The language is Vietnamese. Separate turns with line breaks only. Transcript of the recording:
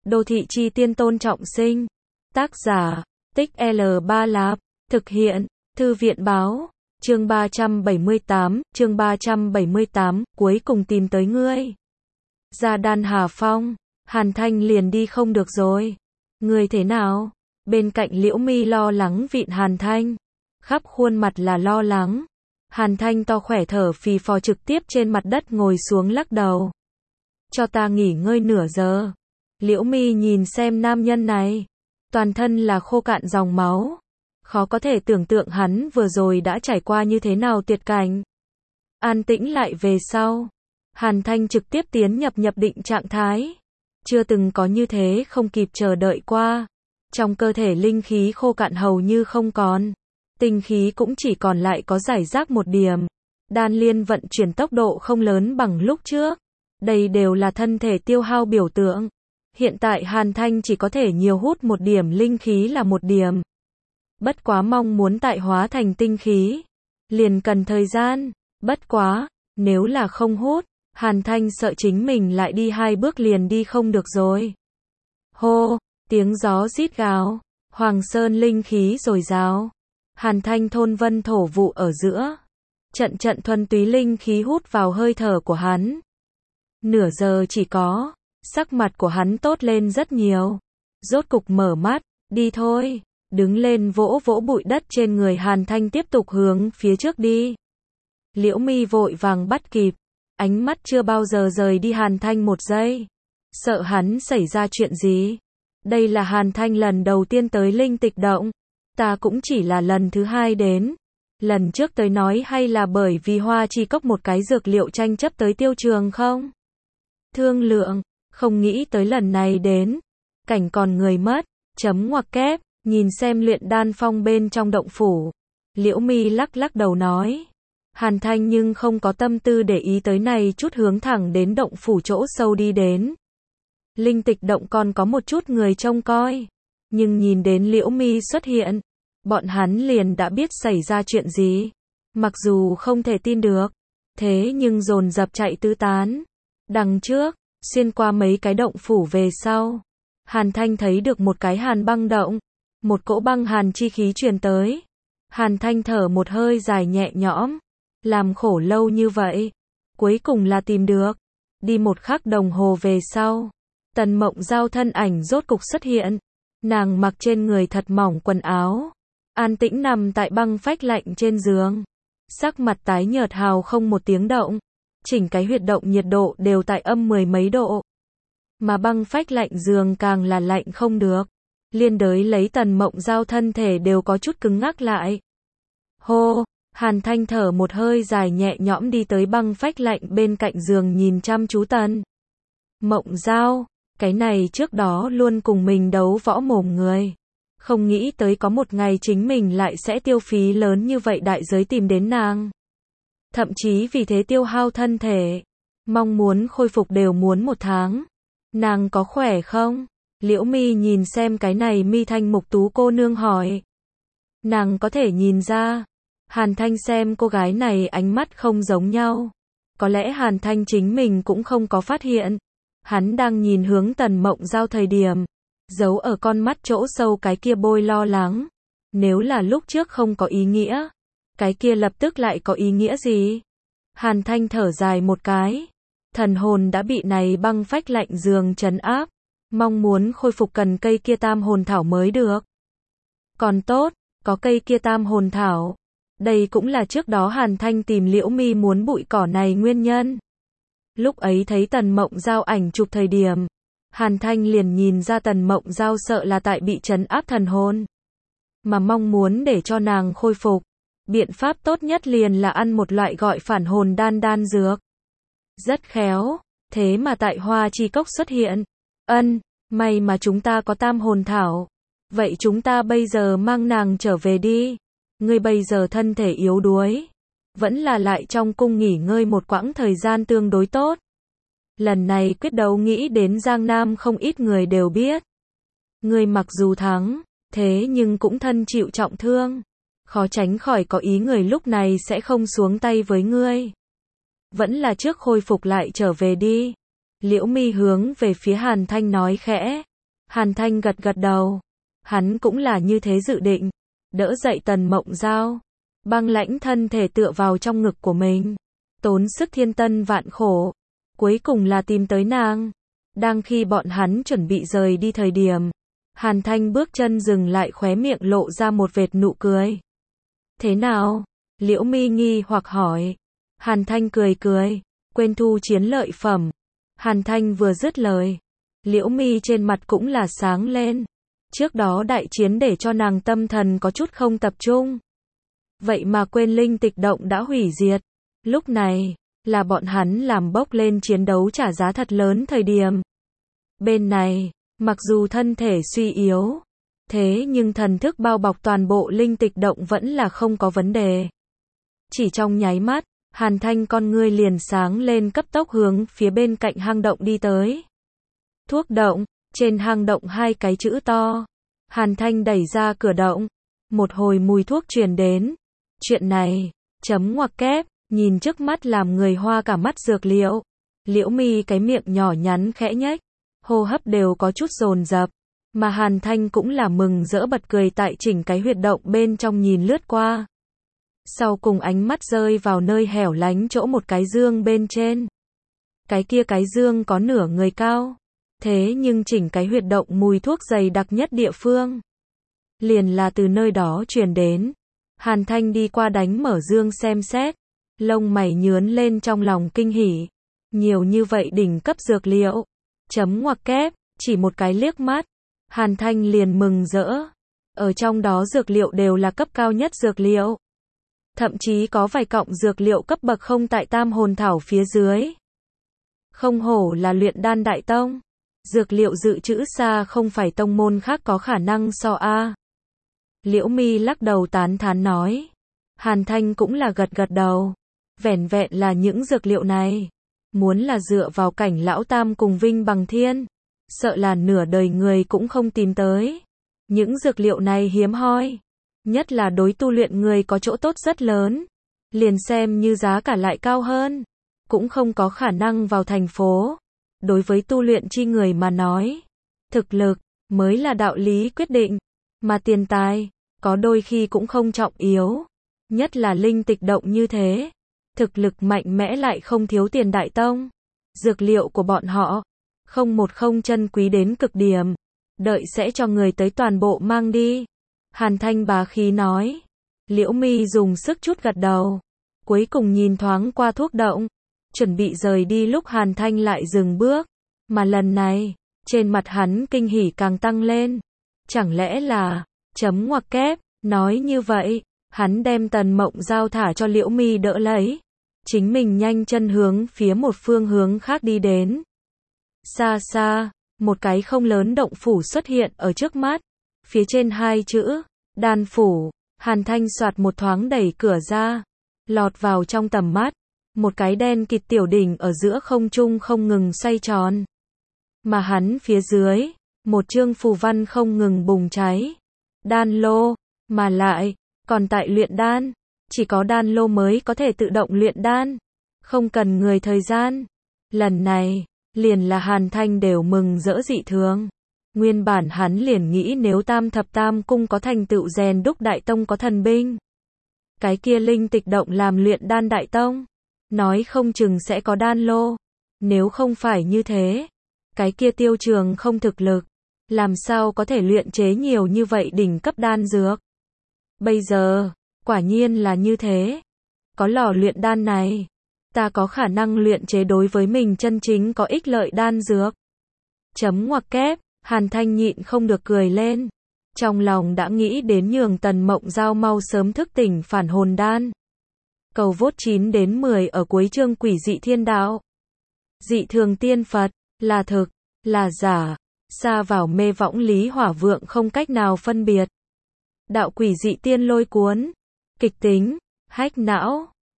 Đô thị chi tiên Tôn Trọng Sinh. Tác giả, Tích L3 Lạp. Thực hiện, Thư viện báo. Chương 378, cuối cùng tìm tới ngươi. Ra Đan Hà Phong, Hàn Thanh liền đi không được rồi. Ngươi thế nào? Bên cạnh Liễu Mi lo lắng vịn Hàn Thanh. Khắp khuôn mặt là lo lắng. Hàn Thanh to khỏe thở phì phò trực tiếp trên mặt đất ngồi xuống lắc đầu. Cho ta nghỉ ngơi nửa giờ. Liễu Mi nhìn xem nam nhân này. Toàn thân là khô cạn dòng máu. Khó có thể tưởng tượng hắn vừa rồi đã trải qua như thế nào tuyệt cảnh. An tĩnh lại về sau. Hàn Thanh trực tiếp tiến nhập định trạng thái. Chưa từng có như thế không kịp chờ đợi qua. Trong cơ thể linh khí khô cạn hầu như không còn. Tinh khí cũng chỉ còn lại có rải rác một điểm. Đan liên vận chuyển tốc độ không lớn bằng lúc trước. Đây đều là thân thể tiêu hao biểu tượng. Hiện tại Hàn Thanh chỉ có thể nhiều hút một điểm linh khí là một điểm. Bất quá mong muốn tại hóa thành tinh khí. Liền cần thời gian. Bất quá, nếu là không hút, Hàn Thanh sợ chính mình lại đi 2 bước liền đi không được rồi. Hô, tiếng gió rít gào. Hoàng Sơn linh khí dồi dào. Hàn Thanh thôn vân thổ vụ ở giữa. Trận thuần túy linh khí hút vào hơi thở của hắn. Nửa giờ chỉ có. Sắc mặt của hắn tốt lên rất nhiều. Rốt cục mở mắt, đi thôi. Đứng lên vỗ vỗ bụi đất trên người Hàn Thanh tiếp tục hướng phía trước đi. Liễu Mi vội vàng bắt kịp. Ánh mắt chưa bao giờ rời đi Hàn Thanh một giây. Sợ hắn xảy ra chuyện gì. Đây là Hàn Thanh lần đầu tiên tới Linh Tịch Động. Ta cũng chỉ là lần thứ 2 đến. Lần trước tới nói hay là bởi vì Hoa Chi Cốc một cái dược liệu tranh chấp tới Tiêu Trường không? Thương lượng, không nghĩ tới lần này đến. Cảnh còn người mất, chấm ngoặc kép, nhìn xem luyện đan phong bên trong động phủ. Liễu Mi lắc đầu nói. Hàn Thanh nhưng không có tâm tư để ý tới này chút hướng thẳng đến động phủ chỗ sâu đi đến. Linh Tịch Động còn có một chút người trông coi. Nhưng nhìn đến Liễu Mi xuất hiện, bọn hắn liền đã biết xảy ra chuyện gì. Mặc dù không thể tin được, thế nhưng dồn dập chạy tứ tán. Đằng trước, xuyên qua mấy cái động phủ về sau, Hàn Thanh thấy được một cái hàn băng động. Một cỗ băng hàn chi khí truyền tới. Hàn Thanh thở một hơi dài nhẹ nhõm. Làm khổ lâu như vậy. Cuối cùng là tìm được. Đi 1 khắc đồng hồ về sau. Tần Mộng Giao thân ảnh rốt cục xuất hiện. Nàng mặc trên người thật mỏng quần áo. An tĩnh nằm tại băng phách lạnh trên giường. Sắc mặt tái nhợt hào không một tiếng động. Chỉnh cái huyệt động nhiệt độ đều tại âm 10 mấy độ. Mà băng phách lạnh giường càng là lạnh không được. Liên đới lấy Tần Mộng Giao thân thể đều có chút cứng ngắc lại. Hô, Hàn Thanh thở một hơi dài nhẹ nhõm đi tới băng phách lạnh bên cạnh giường nhìn chăm chú Tần Mộng Giao, cái này trước đó luôn cùng mình đấu võ mồm người. Không nghĩ tới có một ngày chính mình lại sẽ tiêu phí lớn như vậy đại giới tìm đến nàng. Thậm chí vì thế tiêu hao thân thể. Mong muốn khôi phục đều muốn 1 tháng. Nàng có khỏe không? Liễu Mi nhìn xem cái này mi thanh mục tú cô nương hỏi. Nàng có thể nhìn ra. Hàn Thanh xem cô gái này ánh mắt không giống nhau. Có lẽ Hàn Thanh chính mình cũng không có phát hiện. Hắn đang nhìn hướng Tần Mộng Giao thời điểm. Giấu ở con mắt chỗ sâu cái kia bôi lo lắng. Nếu là lúc trước không có ý nghĩa. Cái kia lập tức lại có ý nghĩa gì? Hàn Thanh thở dài một cái. Thần hồn đã bị này băng phách lạnh giường trấn áp. Mong muốn khôi phục cần cây kia tam hồn thảo mới được. Còn tốt, có cây kia tam hồn thảo. Đây cũng là trước đó Hàn Thanh tìm Liễu Mi muốn bụi cỏ này nguyên nhân. Lúc ấy thấy Tần Mộng Giao ảnh chụp thời điểm. Hàn Thanh liền nhìn ra Tần Mộng Giao sợ là tại bị trấn áp thần hồn. Mà mong muốn để cho nàng khôi phục. Biện pháp tốt nhất liền là ăn một loại gọi phản hồn đan dược. Rất khéo, thế mà tại Hoa Chi Cốc xuất hiện. May mà chúng ta có tam hồn thảo. Vậy chúng ta bây giờ mang nàng trở về đi. Ngươi bây giờ thân thể yếu đuối. Vẫn là lại trong cung nghỉ ngơi một quãng thời gian tương đối tốt. Lần này quyết đấu nghĩ đến Giang Nam không ít người đều biết. Ngươi mặc dù thắng, thế nhưng cũng thân chịu trọng thương. Khó tránh khỏi có ý người lúc này sẽ không xuống tay với ngươi. Vẫn là trước khôi phục lại trở về đi. Liễu Mi hướng về phía Hàn Thanh nói khẽ. Hàn Thanh gật gật đầu. Hắn cũng là như thế dự định. Đỡ dậy Tần Mộng Giao. Băng lãnh thân thể tựa vào trong ngực của mình. Tốn sức thiên tân vạn khổ. Cuối cùng là tìm tới nàng. Đang khi bọn hắn chuẩn bị rời đi thời điểm. Hàn Thanh bước chân dừng lại, khóe miệng lộ ra một vệt nụ cười. Thế nào? Liễu Mi nghi hoặc hỏi. Hàn Thanh cười cười. Quên thu chiến lợi phẩm. Hàn Thanh vừa dứt lời. Liễu Mi trên mặt cũng là sáng lên. Trước đó đại chiến để cho nàng tâm thần có chút không tập trung. Vậy mà quên linh tịch động đã hủy diệt. Lúc này, là bọn hắn làm bốc lên chiến đấu trả giá thật lớn thời điểm. Bên này, mặc dù thân thể suy yếu, thế nhưng thần thức bao bọc toàn bộ linh tịch động vẫn là không có vấn đề. Chỉ trong nháy mắt, Hàn Thanh con ngươi liền sáng lên, cấp tốc hướng phía bên cạnh hang động đi tới. Thuốc động, trên hang động hai cái chữ to. Hàn Thanh đẩy ra cửa động. Một hồi mùi thuốc truyền đến. Chuyện này, chấm ngoặc kép, nhìn trước mắt làm người hoa cả mắt dược liệu. Liễu Mi cái miệng nhỏ nhắn khẽ nhếch, hô hấp đều có chút dồn dập. Mà Hàn Thanh cũng là mừng rỡ bật cười tại chỉnh cái huyệt động bên trong nhìn lướt qua. Sau cùng ánh mắt rơi vào nơi hẻo lánh chỗ một cái dương bên trên. Cái kia cái dương có nửa người cao. Thế nhưng chỉnh cái huyệt động mùi thuốc dày đặc nhất địa phương. Liền là từ nơi đó truyền đến. Hàn Thanh đi qua đánh mở dương xem xét. Lông mày nhướn lên trong lòng kinh hỉ. Nhiều như vậy đỉnh cấp dược liệu. Chấm ngoặc kép, chỉ một cái liếc mắt. Hàn Thanh liền mừng rỡ. Ở trong đó dược liệu đều là cấp cao nhất dược liệu. Thậm chí có vài cọng dược liệu cấp bậc không tại tam hồn thảo phía dưới. Không hổ là luyện đan đại tông. Dược liệu dự trữ xa không phải tông môn khác có khả năng so a. Liễu Mi lắc đầu tán thán nói. Hàn Thanh cũng là gật gật đầu. Vẻn vẹn là những dược liệu này. Muốn là dựa vào cảnh lão tam cùng Vinh Bằng Thiên. Sợ là nửa đời người cũng không tìm tới. Những dược liệu này hiếm hoi. Nhất là đối tu luyện người có chỗ tốt rất lớn. Liền xem như giá cả lại cao hơn. Cũng không có khả năng vào thành phố. Đối với tu luyện chi người mà nói. Thực lực, mới là đạo lý quyết định. Mà tiền tài, có đôi khi cũng không trọng yếu. Nhất là linh tịch động như thế. Thực lực mạnh mẽ lại không thiếu tiền đại tông. Dược liệu của bọn họ. Không chân quý đến cực điểm. Đợi sẽ cho người tới toàn bộ mang đi. Hàn Thanh bá khí nói. Liễu Mi dùng sức chút gật đầu. Cuối cùng nhìn thoáng qua thuốc động. Chuẩn bị rời đi lúc Hàn Thanh lại dừng bước. Mà lần này, trên mặt hắn kinh hỉ càng tăng lên. Chẳng lẽ là, chấm ngoặc kép, nói như vậy, hắn đem Tần Mộng Giao thả cho Liễu Mi đỡ lấy. Chính mình nhanh chân hướng phía một phương hướng khác đi đến. Xa xa, một cái không lớn động phủ xuất hiện ở trước mắt. Phía trên hai chữ, đan phủ. Hàn Thanh soạt một thoáng đẩy cửa ra. Lọt vào trong tầm mắt. Một cái đen kịt tiểu đỉnh ở giữa không trung không ngừng xoay tròn. Mà hắn phía dưới, một chương phù văn không ngừng bùng cháy. Đan lô, mà lại, còn tại luyện đan. Chỉ có đan lô mới có thể tự động luyện đan. Không cần người thời gian. Lần này, liền là Hàn Thanh đều mừng rỡ dị thường. Nguyên bản hắn liền nghĩ nếu Tam Thập Tam Cung có thành tựu rèn đúc đại tông có thần binh. Cái kia linh tịch động làm luyện đan đại tông. Nói không chừng sẽ có đan lô. Nếu không phải như thế. Cái kia Tiêu Trường không thực lực. Làm sao có thể luyện chế nhiều như vậy đỉnh cấp đan dược. Bây giờ, quả nhiên là như thế. Có lò luyện đan này. Ta có khả năng luyện chế đối với mình chân chính có ích lợi đan dược. Chấm ngoặc kép, Hàn Thanh nhịn không được cười lên. Trong lòng đã nghĩ đến nhường Tần Mộng Giao mau sớm thức tỉnh phản hồn đan. Cầu vốt 9 đến 10 ở cuối chương Quỷ Dị Thiên Đạo. Dị thường tiên Phật, là thực, là giả, xa vào mê võng lý hỏa vượng không cách nào phân biệt. Đạo Quỷ Dị Tiên Lôi Cuốn, kịch tính, hách não.